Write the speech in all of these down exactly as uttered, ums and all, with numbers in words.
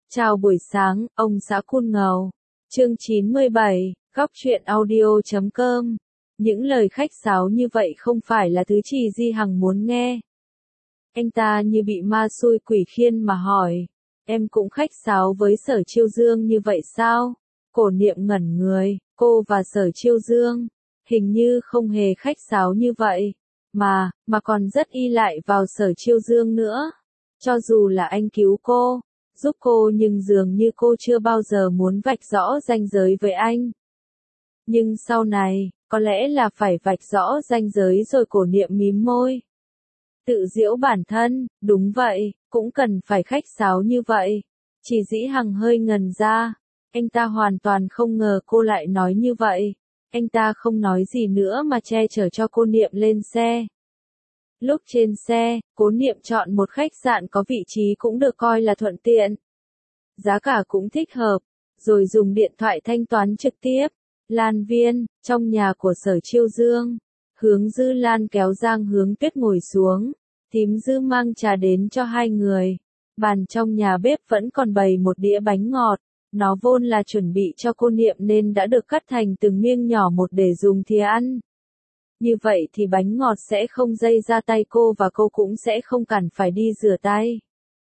Chào buổi sáng, ông xã Cun Ngầu. Chương chín mươi bảy, góc truyện audio chấm com. Những lời khách sáo như vậy không phải là thứ Trì Di Hằng muốn nghe. Anh ta như bị ma xui quỷ khiến mà hỏi. Em cũng khách sáo với Sở Chiêu Dương như vậy sao? Cổ Niệm ngẩn người, cô và Sở Chiêu Dương. Hình như không hề khách sáo như vậy. Mà, mà còn rất y lại vào Sở Chiêu Dương nữa. Cho dù là anh cứu cô, giúp cô nhưng dường như cô chưa bao giờ muốn vạch rõ ranh giới với anh. Nhưng sau này, có lẽ là phải vạch rõ ranh giới rồi. Cổ Niệm mím môi. Tự giễu bản thân, đúng vậy, cũng cần phải khách sáo như vậy. Chỉ Dĩ Hằng hơi ngần ra. Anh ta hoàn toàn không ngờ cô lại nói như vậy. Anh ta không nói gì nữa mà che chở cho cô Niệm lên xe. Lúc trên xe, Cố Niệm chọn một khách sạn có vị trí cũng được coi là thuận tiện. Giá cả cũng thích hợp, rồi dùng điện thoại thanh toán trực tiếp. Lan Viên, trong nhà của Sở Chiêu Dương. Hướng Dư Lan kéo Giang Hướng Tuyết ngồi xuống. Thím Dư mang trà đến cho hai người. Bàn trong nhà bếp vẫn còn bày một đĩa bánh ngọt. Nó vốn là chuẩn bị cho cô Niệm nên đã được cắt thành từng miếng nhỏ một để dùng thìa ăn. Như vậy thì bánh ngọt sẽ không dây ra tay cô và cô cũng sẽ không cần phải đi rửa tay.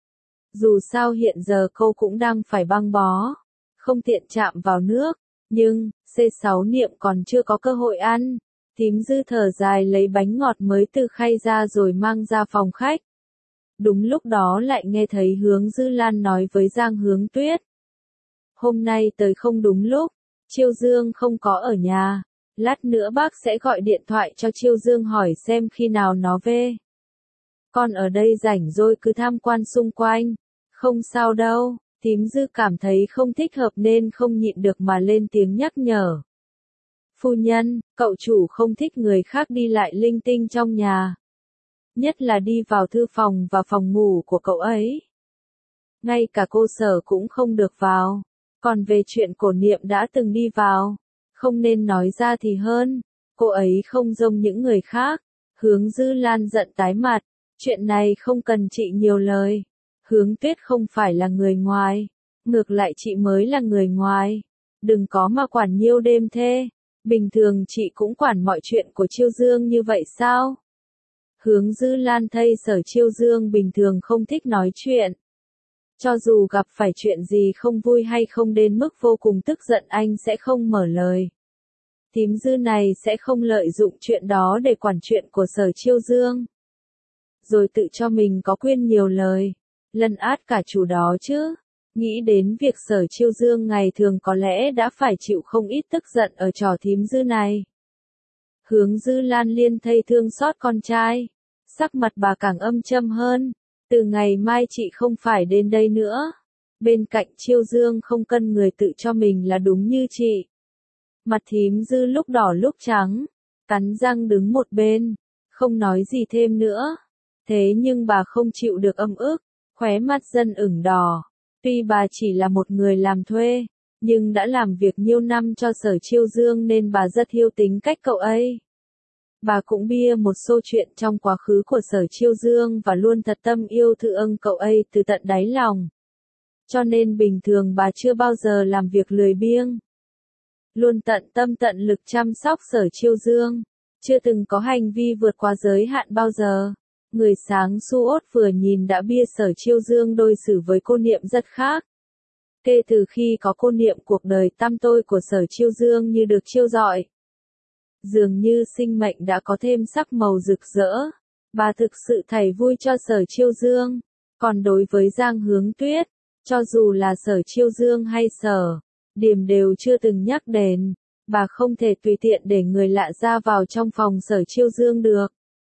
Dù sao hiện giờ cô cũng đang phải băng bó, không tiện chạm vào nước, nhưng, xê sáu Niệm còn chưa có cơ hội ăn. Thím Dư thở dài lấy bánh ngọt mới từ khay ra rồi mang ra phòng khách. Đúng lúc đó lại nghe thấy Hướng Dư Lan nói với Giang Hướng Tuyết. Hôm nay tới không đúng lúc, Chiêu Dương không có ở nhà. Lát nữa bác sẽ gọi điện thoại cho Chiêu Dương hỏi xem khi nào nó về. Con ở đây rảnh rồi cứ tham quan xung quanh. Không sao đâu, thím Dư cảm thấy không thích hợp nên không nhịn được mà lên tiếng nhắc nhở. Phu nhân, cậu chủ không thích người khác đi lại linh tinh trong nhà. Nhất là đi vào thư phòng và phòng ngủ của cậu ấy. Ngay cả cô Sở cũng không được vào. Còn về chuyện Cổ Niệm đã từng đi vào, không nên nói ra thì hơn. Cô ấy không giống những người khác. Hướng Dư Lan giận tái mặt. Chuyện này không cần chị nhiều lời. Hướng Tuyết không phải là người ngoài. Ngược lại chị mới là người ngoài. Đừng có mà quản nhiêu đêm thế. Bình thường chị cũng quản mọi chuyện của Chiêu Dương như vậy sao? Hướng Dư Lan thay Sở Chiêu Dương bình thường không thích nói chuyện. Cho dù gặp phải chuyện gì không vui hay không đến mức vô cùng tức giận anh sẽ không mở lời. Thím Dư này sẽ không lợi dụng chuyện đó để quản chuyện của Sở Chiêu Dương. Rồi tự cho mình có quyền nhiều lời. Lấn át cả chủ đó chứ. Nghĩ đến việc Sở Chiêu Dương ngày thường có lẽ đã phải chịu không ít tức giận ở trò thím Dư này. Hướng Dư Lan liên thay thương xót con trai. Sắc mặt bà càng âm châm hơn. Từ ngày mai chị không phải đến đây nữa. Bên cạnh Chiêu Dương không cần người tự cho mình là đúng như chị. Mặt thím Dư lúc đỏ lúc trắng. Cắn răng đứng một bên. Không nói gì thêm nữa. Thế nhưng bà không chịu được âm ức. Khóe mắt dần ửng đỏ. Tuy bà chỉ là một người làm thuê. Nhưng đã làm việc nhiều năm cho Sở Chiêu Dương nên bà rất hiếu tính cách cậu ấy. Bà cũng bia một số chuyện trong quá khứ của Sở Chiêu Dương và luôn thật tâm yêu thương cậu ấy từ tận đáy lòng. Cho nên bình thường bà chưa bao giờ làm việc lười biếng. Luôn tận tâm tận lực chăm sóc Sở Chiêu Dương. Chưa từng có hành vi vượt qua giới hạn bao giờ. Người sáng suốt vừa nhìn đã bia Sở Chiêu Dương đối xử với cô Niệm rất khác. Kể từ khi có cô Niệm cuộc đời tăm tối của Sở Chiêu Dương như được chiêu rọi. Dường như sinh mệnh đã có thêm sắc màu rực rỡ. Bà thực sự thảy vui cho Sở Chiêu Dương. Còn đối với Giang Hướng Tuyết, cho dù là Sở Chiêu Dương hay Sở Điềm đều chưa từng nhắc đến. Bà không thể tùy tiện để người lạ ra vào trong phòng Sở Chiêu Dương được.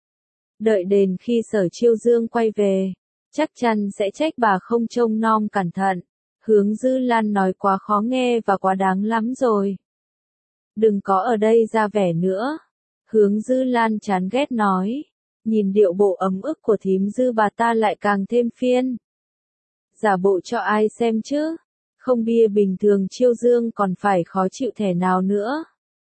Đợi đến khi Sở Chiêu Dương quay về, chắc chắn sẽ trách bà không trông nom cẩn thận. Hướng Dư Lan nói quá khó nghe và quá đáng lắm rồi. Đừng có ở đây ra vẻ nữa. Hướng Dư Lan chán ghét nói. Nhìn điệu bộ ấm ức của thím Dư bà ta lại càng thêm phiền. Giả bộ cho ai xem chứ. Không bia bình thường Chiêu Dương còn phải khó chịu thể nào nữa.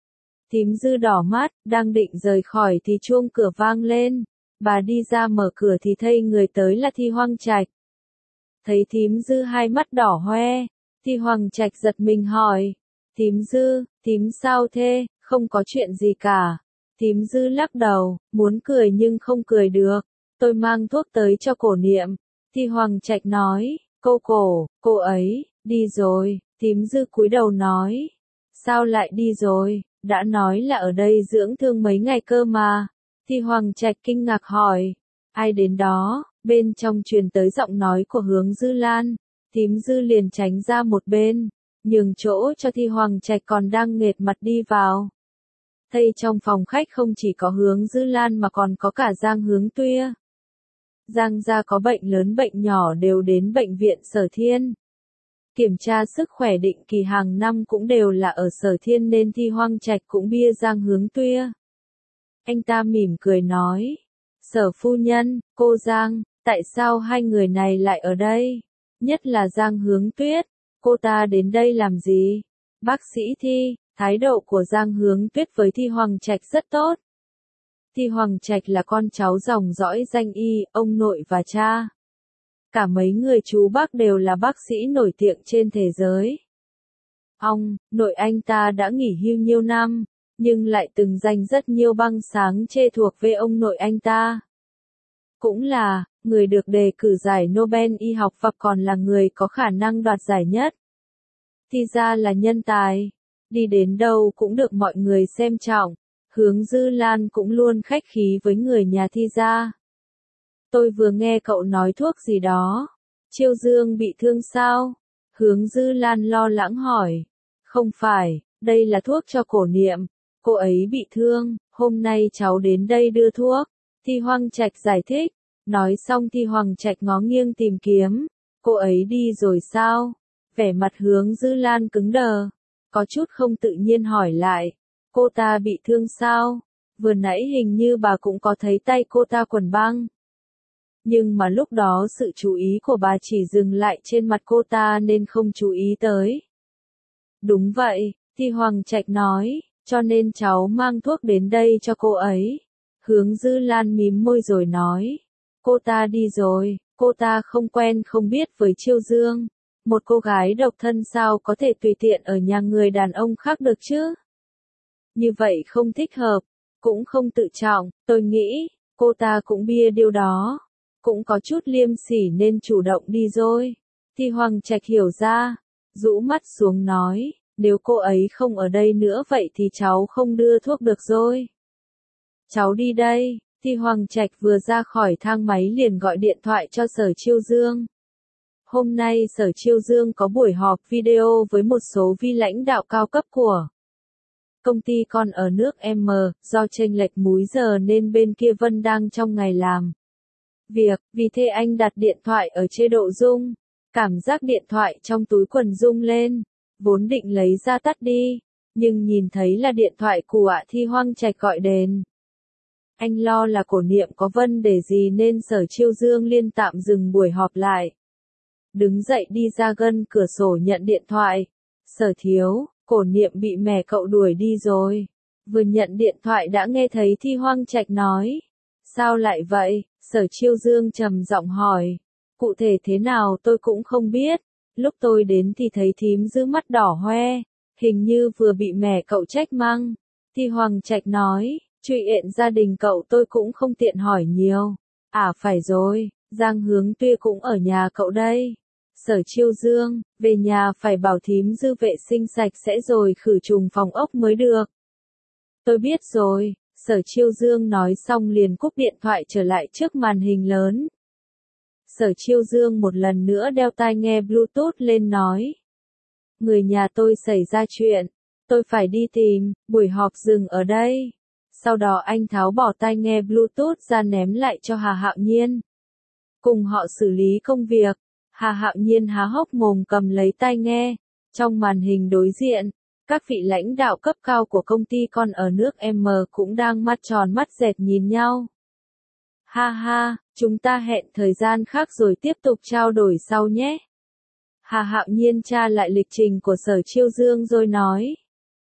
Thím Dư đỏ mắt, đang định rời khỏi thì chuông cửa vang lên. Bà đi ra mở cửa thì thấy người tới là Thi Hoang Trạch. Thấy thím Dư hai mắt đỏ hoe, Thi Hoàng Trạch giật mình hỏi, thím Dư, thím sao thế, không có chuyện gì cả. Thím Dư lắc đầu, muốn cười nhưng không cười được, tôi mang thuốc tới cho Cổ Niệm. Thi Hoàng Trạch nói, cô Cổ, cô ấy, đi rồi. Thím Dư cúi đầu nói, sao lại đi rồi, đã nói là ở đây dưỡng thương mấy ngày cơ mà. Thi Hoàng Trạch kinh ngạc hỏi, ai đến đó, bên trong truyền tới giọng nói của Hướng Dư Lan. Thím Dư liền tránh ra một bên, nhường chỗ cho Thi Hoàng Trạch còn đang nghệt mặt đi vào. Thấy trong phòng khách không chỉ có Hướng Dư Lan mà còn có cả Giang Hướng Tuyết. Giang gia có bệnh lớn bệnh nhỏ đều đến bệnh viện Sở Thiên. Kiểm tra sức khỏe định kỳ hàng năm cũng đều là ở Sở Thiên nên Thi Hoàng Trạch cũng bia Giang Hướng Tuyết. Anh ta mỉm cười nói, Sở phu nhân, cô Giang, tại sao hai người này lại ở đây? Nhất là Giang Hướng Tuyết, cô ta đến đây làm gì? Bác sĩ Thi, thái độ của Giang Hướng Tuyết với Thi Hoàng Trạch rất tốt. Thi Hoàng Trạch là con cháu dòng dõi danh y, ông nội và cha. Cả mấy người chú bác đều là bác sĩ nổi tiếng trên thế giới. Ông, nội anh ta đã nghỉ hưu nhiều năm, nhưng lại từng giành rất nhiều băng sáng chê thuộc về ông nội anh ta. Cũng là, người được đề cử giải Nobel y học và còn là người có khả năng đoạt giải nhất. Thì ra là nhân tài, đi đến đâu cũng được mọi người xem trọng. Hướng Dư Lan cũng luôn khách khí với người nhà Thi gia. Tôi vừa nghe cậu nói thuốc gì đó. Chiêu Dương bị thương sao? Hướng Dư Lan lo lắng hỏi. Không phải, đây là thuốc cho Cổ Niệm. Cô ấy bị thương, hôm nay cháu đến đây đưa thuốc. Thi Hoàng Trạch giải thích. Nói xong Thi Hoàng Trạch ngó nghiêng tìm kiếm. Cô ấy đi rồi sao? Vẻ mặt Hướng Dư Lan cứng đờ. Có chút không tự nhiên hỏi lại. Cô ta bị thương sao? Vừa nãy hình như bà cũng có thấy tay cô ta quần băng. Nhưng mà lúc đó sự chú ý của bà chỉ dừng lại trên mặt cô ta nên không chú ý tới. Đúng vậy, Thi Hoàng Trạch nói, cho nên cháu mang thuốc đến đây cho cô ấy. Hướng Dư Lan mím môi rồi nói, cô ta đi rồi, cô ta không quen không biết với Chiêu Dương. Một cô gái độc thân sao có thể tùy tiện ở nhà người đàn ông khác được chứ? Như vậy không thích hợp, cũng không tự trọng, tôi nghĩ, cô ta cũng bia điều đó. Cũng có chút liêm sỉ nên chủ động đi rồi. Thi Hoàng Trạch hiểu ra, rũ mắt xuống nói, nếu cô ấy không ở đây nữa vậy thì cháu không đưa thuốc được rồi. Cháu đi đây. Thi Hoàng Trạch vừa ra khỏi thang máy liền gọi điện thoại cho Sở Chiêu Dương. Hôm nay Sở Chiêu Dương có buổi họp video với một số vi lãnh đạo cao cấp của công ty con ở nước M, do chênh lệch múi giờ nên bên kia Vân đang trong ngày làm việc, vì thế anh đặt điện thoại ở chế độ rung. Cảm giác điện thoại trong túi quần rung lên, vốn định lấy ra tắt đi, nhưng nhìn thấy là điện thoại của Thi Hoàng Trạch gọi đến. Anh lo là Cổ Niệm có vấn đề gì nên Sở Chiêu Dương liên tạm dừng buổi họp lại. Đứng dậy đi ra gần cửa sổ nhận điện thoại. Sở thiếu, Cổ Niệm bị mẹ cậu đuổi đi rồi. Vừa nhận điện thoại đã nghe thấy Thi Hoàng Trạch nói. Sao lại vậy? Sở Chiêu Dương trầm giọng hỏi. Cụ thể thế nào tôi cũng không biết. Lúc tôi đến thì thấy thím Dư mắt đỏ hoe. Hình như vừa bị mẹ cậu trách mắng. Thi Hoàng Trạch nói. Chuyện gia đình cậu tôi cũng không tiện hỏi nhiều. À phải rồi, Giang Hướng Tuyết cũng ở nhà cậu đây. Sở Chiêu Dương, về nhà phải bảo thím Dư vệ sinh sạch sẽ rồi khử trùng phòng ốc mới được. Tôi biết rồi. Sở Chiêu Dương nói xong liền cúp điện thoại trở lại trước màn hình lớn. Sở Chiêu Dương một lần nữa đeo tai nghe Bluetooth lên nói. Người nhà tôi xảy ra chuyện, tôi phải đi tìm, buổi họp dừng ở đây. Sau đó anh tháo bỏ tai nghe Bluetooth ra ném lại cho Hà Hạo Nhiên. Cùng họ xử lý công việc, Hà Hạo Nhiên há hốc mồm cầm lấy tai nghe. Trong màn hình đối diện, các vị lãnh đạo cấp cao của công ty con ở nước M cũng đang mắt tròn mắt dẹt nhìn nhau. Ha ha, chúng ta hẹn thời gian khác rồi tiếp tục trao đổi sau nhé. Hà Hạo Nhiên tra lại lịch trình của Sở Chiêu Dương rồi nói.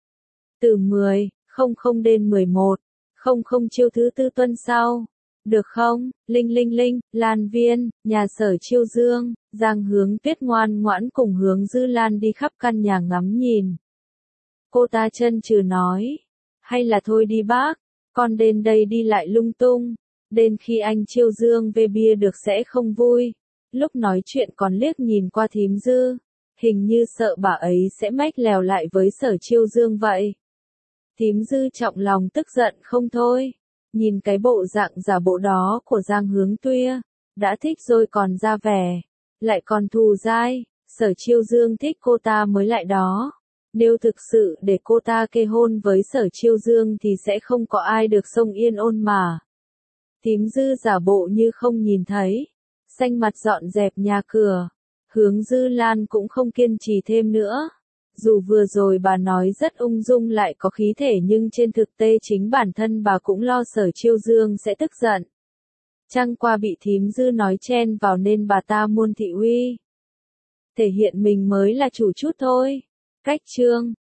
Từ mười, không không đến mười một, không không chiêu thứ tư tuần sau. Được không? Linh linh linh, Lan Viên, nhà Sở Chiêu Dương, Giang Hướng Tuyết ngoan ngoãn cùng Hướng Dư Lan đi khắp căn nhà ngắm nhìn. Cô ta chân chừ nói, hay là thôi đi bác, con đến đây đi lại lung tung, đến khi anh Chiêu Dương về bia được sẽ không vui. Lúc nói chuyện còn liếc nhìn qua thím Dư, hình như sợ bà ấy sẽ mách lèo lại với Sở Chiêu Dương vậy. Thím Dư trọng lòng tức giận không thôi, nhìn cái bộ dạng giả bộ đó của Giang Hướng Tuyết, đã thích rồi còn ra vẻ, lại còn thù dai, Sở Chiêu Dương thích cô ta mới lại đó. Nếu thực sự để cô ta kê hôn với Sở Chiêu Dương thì sẽ không có ai được sông yên ôn mà. Thím Dư giả bộ như không nhìn thấy, xanh mặt dọn dẹp nhà cửa. Hướng Dư Lan cũng không kiên trì thêm nữa. Dù vừa rồi bà nói rất ung dung lại có khí thể nhưng trên thực tế chính bản thân bà cũng lo Sở Chiêu Dương sẽ tức giận. Chẳng qua bị thím Dư nói chen vào nên bà ta muôn thị uy. Thể hiện mình mới là chủ chút thôi. Cách chương